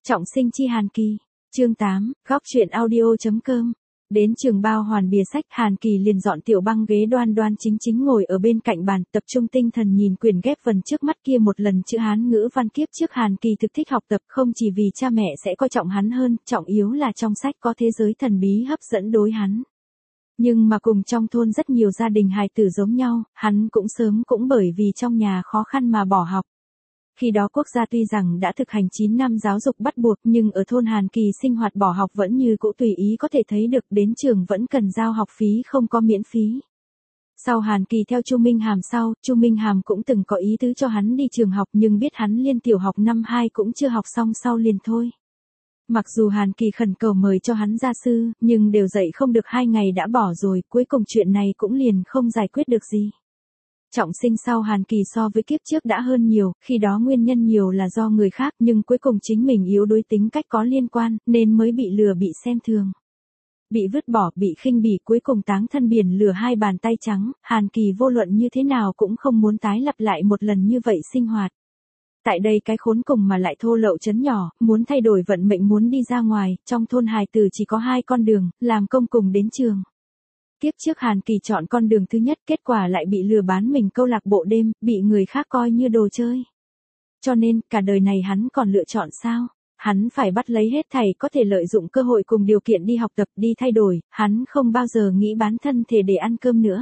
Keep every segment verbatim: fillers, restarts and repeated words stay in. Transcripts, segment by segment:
Trọng sinh chi Hàn Kỳ. Chương tám, góc truyện audio.com. Đến trường bao hoàn bìa sách, Hàn Kỳ liền dọn tiểu băng ghế đoan đoan chính chính ngồi ở bên cạnh bàn, tập trung tinh thần nhìn quyển ghép vần trước mắt kia một lần chữ Hán ngữ văn kiếp trước. Hàn Kỳ thực thích học tập, không chỉ vì cha mẹ sẽ coi trọng hắn hơn, trọng yếu là trong sách có thế giới thần bí hấp dẫn đối hắn. Nhưng mà cùng trong thôn rất nhiều gia đình hài tử giống nhau, hắn cũng sớm cũng bởi vì trong nhà khó khăn mà bỏ học. Khi đó quốc gia tuy rằng đã thực hành chín năm giáo dục bắt buộc, nhưng ở thôn Hàn Kỳ sinh hoạt bỏ học vẫn như cũ tùy ý có thể thấy được, đến trường vẫn cần giao học phí, không có miễn phí. Sau Hàn Kỳ theo Chu Minh Hàm sau, Chu Minh Hàm cũng từng có ý tứ cho hắn đi trường học, nhưng biết hắn liên tiểu học năm hai cũng chưa học xong sau liền thôi. Mặc dù Hàn Kỳ khẩn cầu mời cho hắn gia sư, nhưng đều dạy không được hai ngày đã bỏ rồi, cuối cùng chuyện này cũng liền không giải quyết được gì. Trọng sinh sau Hàn Kỳ so với kiếp trước đã hơn nhiều, khi đó nguyên nhân nhiều là do người khác, nhưng cuối cùng chính mình yếu đuối, tính cách có liên quan, nên mới bị lừa, bị xem thường. Bị vứt bỏ, bị khinh bỉ, cuối cùng táng thân biển lửa hai bàn tay trắng. Hàn Kỳ vô luận như thế nào cũng không muốn tái lặp lại một lần như vậy sinh hoạt. Tại đây cái khốn cùng mà lại thô lậu trấn nhỏ, muốn thay đổi vận mệnh, muốn đi ra ngoài, trong thôn hài tử chỉ có hai con đường, làm công cùng đến trường. Tiếp trước Hàn Kỳ chọn con đường thứ nhất, kết quả lại bị lừa bán mình câu lạc bộ đêm, bị người khác coi như đồ chơi. Cho nên, cả đời này hắn còn lựa chọn sao? Hắn phải bắt lấy hết thảy có thể lợi dụng cơ hội cùng điều kiện đi học tập, đi thay đổi, hắn không bao giờ nghĩ bán thân thể để ăn cơm nữa.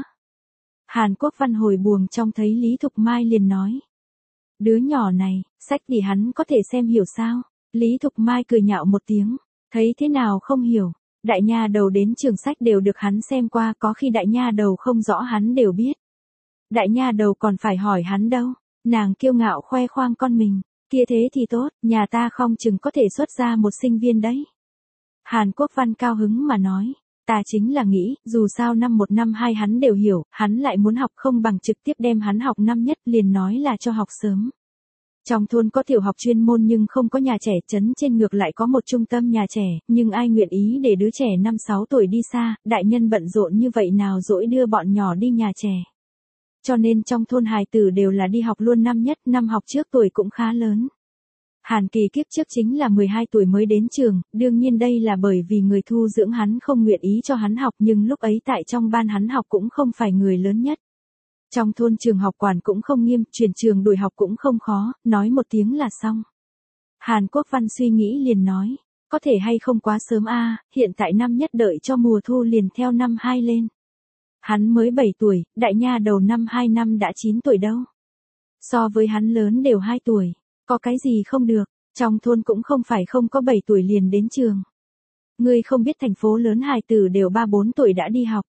Hàn Quốc Văn hồi buồng trong thấy Lý Thục Mai liền nói. Đứa nhỏ này, sách thì hắn có thể xem hiểu sao? Lý Thục Mai cười nhạo một tiếng, thấy thế nào không hiểu. Đại nha đầu đến trường sách đều được hắn xem qua, có khi đại nha đầu không rõ hắn đều biết. Đại nha đầu còn phải hỏi hắn đâu, nàng kiêu ngạo khoe khoang con mình, kia thế thì tốt, nhà ta không chừng có thể xuất ra một sinh viên đấy. Hàn Quốc Văn cao hứng mà nói, ta chính là nghĩ, dù sao năm một năm hai hắn đều hiểu, hắn lại muốn học, không bằng trực tiếp đem hắn học năm nhất, liền nói là cho học sớm. Trong thôn có tiểu học chuyên môn nhưng không có nhà trẻ, trấn trên ngược lại có một trung tâm nhà trẻ, nhưng ai nguyện ý để đứa trẻ năm sáu tuổi đi xa, đại nhân bận rộn như vậy nào dỗi đưa bọn nhỏ đi nhà trẻ. Cho nên trong thôn hài tử đều là đi học luôn năm nhất, năm học trước tuổi cũng khá lớn. Hàn Kỳ kiếp trước chính là mười hai tuổi mới đến trường, đương nhiên đây là bởi vì người thu dưỡng hắn không nguyện ý cho hắn học, nhưng lúc ấy tại trong ban hắn học cũng không phải người lớn nhất. Trong thôn trường học quản cũng không nghiêm, chuyển trường đổi học cũng không khó, nói một tiếng là xong. Hàn Quốc Văn suy nghĩ liền nói, có thể hay không quá sớm a, hiện tại năm nhất đợi cho mùa thu liền theo năm hai lên. Hắn mới bảy tuổi, đại nha đầu năm hai năm đã chín tuổi đâu. So với hắn lớn đều hai tuổi, có cái gì không được, trong thôn cũng không phải không có bảy tuổi liền đến trường. Ngươi không biết thành phố lớn hài tử đều ba bốn tuổi đã đi học.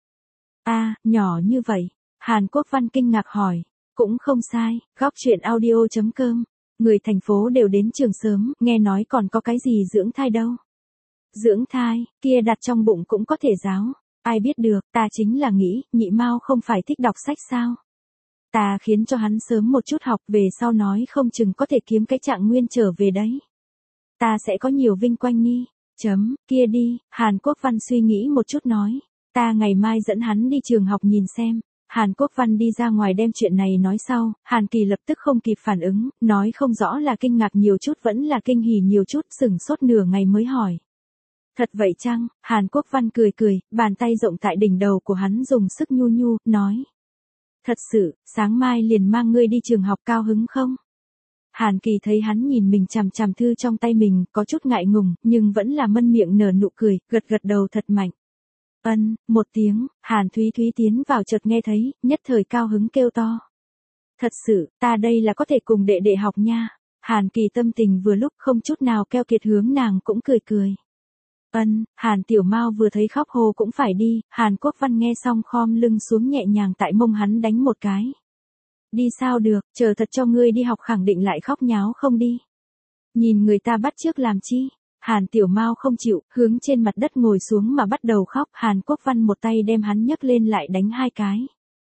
A, nhỏ như vậy. Hàn Quốc Văn kinh ngạc hỏi, cũng không sai, góc truyện audio.com, người thành phố đều đến trường sớm, nghe nói còn có cái gì dưỡng thai đâu. Dưỡng thai, kia đặt trong bụng cũng có thể giáo, ai biết được, ta chính là nghĩ, nhị mao không phải thích đọc sách sao. Ta khiến cho hắn sớm một chút học, về sau nói không chừng có thể kiếm cái trạng nguyên trở về đấy. Ta sẽ có nhiều vinh quang nghi, chấm, kia đi, Hàn Quốc Văn suy nghĩ một chút nói, ta ngày mai dẫn hắn đi trường học nhìn xem. Hàn Quốc Văn đi ra ngoài đem chuyện này nói sau, Hàn Kỳ lập tức không kịp phản ứng, nói không rõ là kinh ngạc nhiều chút vẫn là kinh hỉ nhiều chút, sửng sốt nửa ngày mới hỏi. Thật vậy chăng? Hàn Quốc Văn cười cười, bàn tay rộng tại đỉnh đầu của hắn dùng sức nhu nhu, nói. Thật sự, sáng mai liền mang ngươi đi trường học, cao hứng không? Hàn Kỳ thấy hắn nhìn mình chằm chằm thư trong tay mình, có chút ngại ngùng, nhưng vẫn là mân miệng nở nụ cười, gật gật đầu thật mạnh. Ân, một tiếng, Hàn Thúy Thúy tiến vào chợt nghe thấy, nhất thời cao hứng kêu to. Thật sự, ta đây là có thể cùng đệ đệ học nha. Hàn Kỳ tâm tình vừa lúc không chút nào keo kiệt, hướng nàng cũng cười cười. Ân, Hàn Tiểu Mao vừa thấy khóc hồ cũng phải đi, Hàn Quốc Văn nghe xong khom lưng xuống nhẹ nhàng tại mông hắn đánh một cái. Đi sao được, chờ thật cho ngươi đi học khẳng định lại khóc nháo không đi. Nhìn người ta bắt chước làm chi. Hàn Tiểu Mao không chịu, hướng trên mặt đất ngồi xuống mà bắt đầu khóc, Hàn Quốc Văn một tay đem hắn nhấc lên lại đánh hai cái.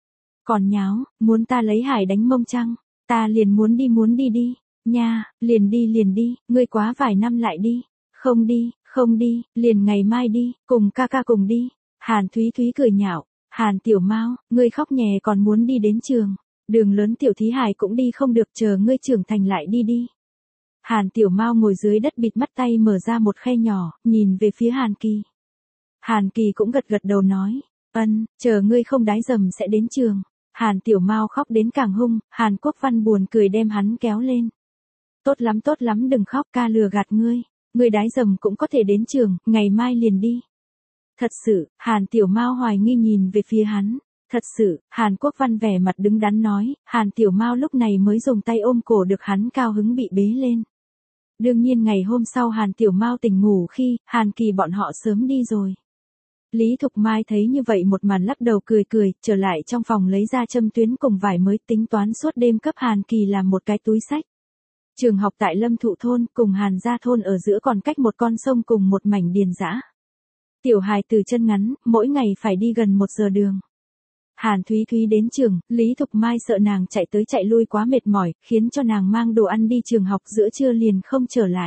Còn nháo, muốn ta lấy hải đánh mông chăng? Ta liền muốn đi muốn đi đi, nha, liền đi liền đi, ngươi quá vài năm lại đi. Không đi, không đi, liền ngày mai đi, cùng ca ca cùng đi. Hàn Thúy Thúy cười nhạo, Hàn Tiểu Mao, ngươi khóc nhè còn muốn đi đến trường. Đường lớn tiểu thí hải cũng đi không được, chờ ngươi trưởng thành lại đi đi. Hàn Tiểu Mao ngồi dưới đất bịt mắt tay mở ra một khe nhỏ, nhìn về phía Hàn Kỳ. Hàn Kỳ cũng gật gật đầu nói, ân, chờ ngươi không đái dầm sẽ đến trường. Hàn Tiểu Mao khóc đến càng hung, Hàn Quốc Văn buồn cười đem hắn kéo lên. Tốt lắm tốt lắm đừng khóc, ca lừa gạt ngươi, ngươi đái dầm cũng có thể đến trường, ngày mai liền đi. Thật sự, Hàn Tiểu Mao hoài nghi nhìn về phía hắn. Thật sự, Hàn Quốc Văn vẻ mặt đứng đắn nói, Hàn Tiểu Mao lúc này mới dùng tay ôm cổ được hắn cao hứng bị bế lên. Đương nhiên ngày hôm sau Hàn Tiểu Mao tỉnh ngủ khi, Hàn Kỳ bọn họ sớm đi rồi. Lý Thục Mai thấy như vậy một màn lắc đầu cười cười, trở lại trong phòng lấy ra châm tuyến cùng vải mới tính toán suốt đêm cấp Hàn Kỳ làm một cái túi sách. Trường học tại Lâm Thụ Thôn cùng Hàn Gia Thôn ở giữa còn cách một con sông cùng một mảnh điền dã. Tiểu hài từ chân ngắn, mỗi ngày phải đi gần một giờ đường. Hàn Thúy Thúy đến trường, Lý Thục Mai sợ nàng chạy tới chạy lui quá mệt mỏi, khiến cho nàng mang đồ ăn đi trường học giữa trưa liền không trở lại.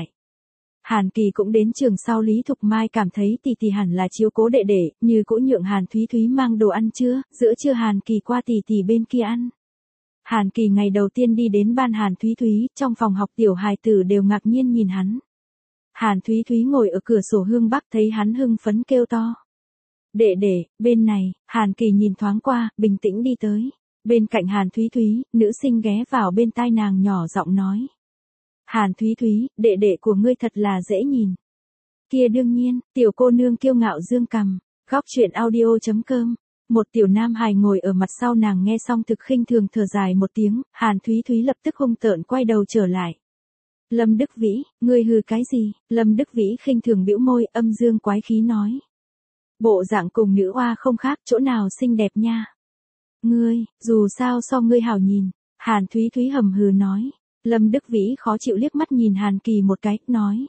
Hàn Kỳ cũng đến trường sau Lý Thục Mai cảm thấy tỷ tỷ hẳn là chiếu cố đệ đệ, như cũ nhượng Hàn Thúy Thúy mang đồ ăn trưa, giữa trưa Hàn Kỳ qua tỷ tỷ bên kia ăn. Hàn Kỳ ngày đầu tiên đi đến ban Hàn Thúy Thúy, trong phòng học tiểu hài tử đều ngạc nhiên nhìn hắn. Hàn Thúy Thúy ngồi ở cửa sổ hướng bắc thấy hắn hưng phấn kêu to. Đệ đệ, bên này, Hàn Kỳ nhìn thoáng qua, bình tĩnh đi tới. Bên cạnh Hàn Thúy Thúy, nữ sinh ghé vào bên tai nàng nhỏ giọng nói. Hàn Thúy Thúy, đệ đệ của ngươi thật là dễ nhìn. Kia đương nhiên, tiểu cô nương kiêu ngạo dương cằm, góc chuyện audio chấm com. Một tiểu nam hài ngồi ở mặt sau nàng nghe xong thực khinh thường thở dài một tiếng, Hàn Thúy Thúy lập tức hung tợn quay đầu trở lại. Lâm Đức Vĩ, ngươi hừ cái gì? Lâm Đức Vĩ khinh thường bĩu môi, âm dương quái khí nói. Bộ dạng cùng nữ oa không khác, chỗ nào xinh đẹp nha. Ngươi, dù sao so ngươi hảo nhìn, Hàn Thúy Thúy hầm hừ nói. Lâm Đức Vĩ khó chịu liếc mắt nhìn Hàn Kỳ một cái, nói.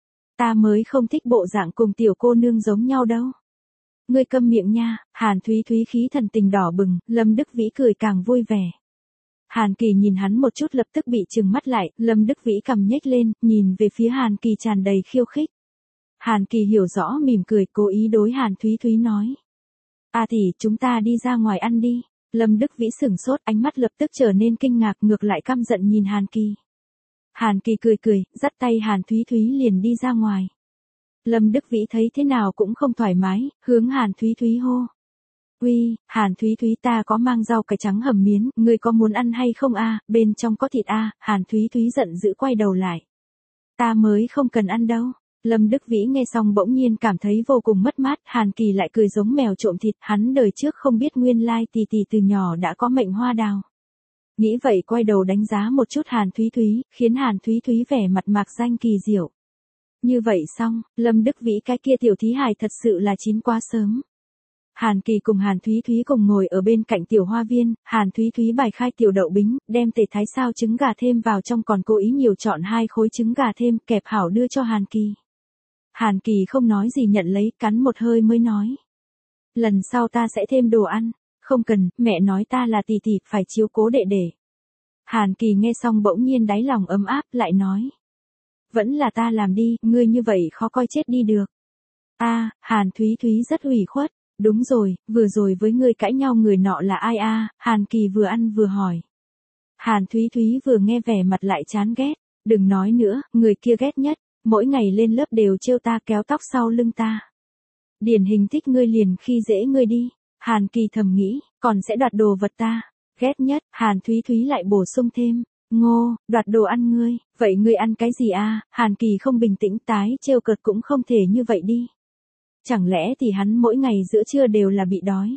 Ta mới không thích bộ dạng cùng tiểu cô nương giống nhau đâu. Ngươi câm miệng nha, Hàn Thúy Thúy khí thần tình đỏ bừng, Lâm Đức Vĩ cười càng vui vẻ. Hàn Kỳ nhìn hắn một chút lập tức bị trừng mắt lại, Lâm Đức Vĩ cầm nhếch lên, nhìn về phía Hàn Kỳ tràn đầy khiêu khích. Hàn Kỳ hiểu rõ mỉm cười, cố ý đối Hàn Thúy Thúy nói. À tỷ, chúng ta đi ra ngoài ăn đi. Lâm Đức Vĩ sửng sốt, ánh mắt lập tức trở nên kinh ngạc, ngược lại căm giận nhìn Hàn Kỳ. Hàn Kỳ cười cười, dắt tay Hàn Thúy Thúy liền đi ra ngoài. Lâm Đức Vĩ thấy thế nào cũng không thoải mái, hướng Hàn Thúy Thúy hô. Uy, Hàn Thúy Thúy ta có mang rau cải trắng hầm miến, ngươi có muốn ăn hay không a? Bên trong có thịt a? Hàn Thúy Thúy giận dữ quay đầu lại. Ta mới không cần ăn đâu. Lâm Đức Vĩ nghe xong bỗng nhiên cảm thấy vô cùng mất mát, Hàn Kỳ lại cười giống mèo trộm thịt, hắn đời trước không biết nguyên lai tỷ tỷ từ nhỏ đã có mệnh hoa đào. Nghĩ vậy quay đầu đánh giá một chút Hàn Thúy Thúy, khiến Hàn Thúy Thúy vẻ mặt mạc danh kỳ diệu. Như vậy xong, Lâm Đức Vĩ cái kia tiểu thí hài thật sự là chín quá sớm. Hàn Kỳ cùng Hàn Thúy Thúy cùng ngồi ở bên cạnh tiểu hoa viên, Hàn Thúy Thúy bài khai tiểu đậu bính, đem tể thái sao trứng gà thêm vào trong, còn cố ý nhiều chọn hai khối trứng gà thêm, kẹp hảo đưa cho Hàn Kỳ. Hàn Kỳ không nói gì nhận lấy, cắn một hơi mới nói. Lần sau ta sẽ thêm đồ ăn. Không cần, mẹ nói ta là tỷ tỷ, phải chiếu cố đệ đệ. Hàn Kỳ nghe xong bỗng nhiên đáy lòng ấm áp, lại nói. Vẫn là ta làm đi, ngươi như vậy khó coi chết đi được. A, Hàn Thúy Thúy rất ủy khuất. Đúng rồi, vừa rồi với ngươi cãi nhau người nọ là ai a? Hàn Kỳ vừa ăn vừa hỏi. Hàn Thúy Thúy vừa nghe vẻ mặt lại chán ghét. Đừng nói nữa, người kia ghét nhất. Mỗi ngày lên lớp đều trêu ta, kéo tóc sau lưng ta. Điển hình thích ngươi liền khi dễ ngươi đi. Hàn Kỳ thầm nghĩ, còn sẽ đoạt đồ vật ta. Ghét nhất, Hàn Thúy Thúy lại bổ sung thêm. Ngô, đoạt đồ ăn ngươi, vậy ngươi ăn cái gì a? Hàn Kỳ không bình tĩnh, tái trêu cợt cũng không thể như vậy đi. Chẳng lẽ thì hắn mỗi ngày giữa trưa đều là bị đói.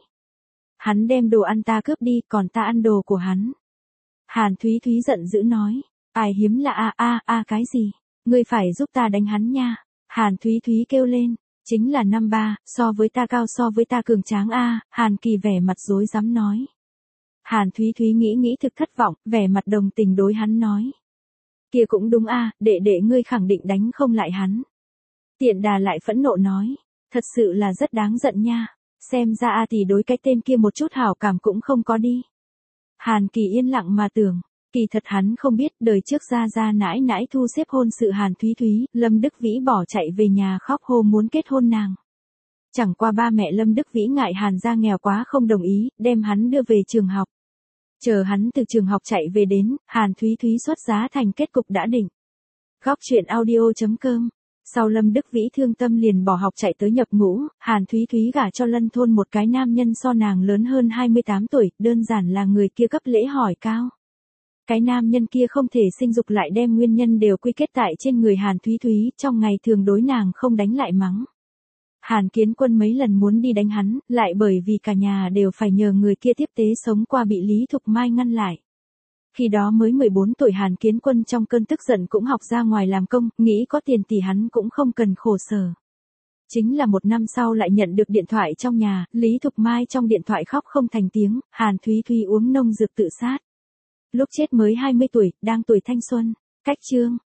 Hắn đem đồ ăn ta cướp đi, còn ta ăn đồ của hắn. Hàn Thúy Thúy giận dữ nói. Ai hiếm là a a a cái gì? Ngươi phải giúp ta đánh hắn nha. Hàn Thúy Thúy kêu lên. Chính là năm ba, so với ta cao, so với ta cường tráng a. Hàn Kỳ vẻ mặt rối rắm nói. Hàn Thúy Thúy nghĩ nghĩ thực thất vọng, vẻ mặt đồng tình đối hắn nói. Kia cũng đúng a, đệ đệ ngươi khẳng định đánh không lại hắn. Tiện đà lại phẫn nộ nói. Thật sự là rất đáng giận nha. Xem ra a thì đối cái tên kia một chút hảo cảm cũng không có đi. Hàn Kỳ yên lặng mà tưởng. Kỳ thật hắn không biết, đời trước ra ra nãi nãi thu xếp hôn sự Hàn Thúy Thúy, Lâm Đức Vĩ bỏ chạy về nhà khóc hô muốn kết hôn nàng. Chẳng qua ba mẹ Lâm Đức Vĩ ngại Hàn gia nghèo quá không đồng ý, đem hắn đưa về trường học. Chờ hắn từ trường học chạy về đến, Hàn Thúy Thúy xuất giá thành kết cục đã định. Góc chuyện audio chấm com. Sau Lâm Đức Vĩ thương tâm liền bỏ học chạy tới nhập ngũ, Hàn Thúy Thúy gả cho Lân Thôn một cái nam nhân so nàng lớn hơn hai mươi tám tuổi, đơn giản là người kia cấp lễ hỏi cao. Cái nam nhân kia không thể sinh dục lại đem nguyên nhân đều quy kết tại trên người Hàn Thúy Thúy, trong ngày thường đối nàng không đánh lại mắng. Hàn Kiến Quân mấy lần muốn đi đánh hắn, lại bởi vì cả nhà đều phải nhờ người kia tiếp tế sống qua bị Lý Thục Mai ngăn lại. Khi đó mới mười bốn tuổi Hàn Kiến Quân trong cơn tức giận cũng học ra ngoài làm công, nghĩ có tiền thì hắn cũng không cần khổ sở. Chính là một năm sau lại nhận được điện thoại trong nhà, Lý Thục Mai trong điện thoại khóc không thành tiếng, Hàn Thúy Thúy uống nông dược tự sát. Lúc chết mới hai mươi tuổi, đang tuổi thanh xuân. Cách chương.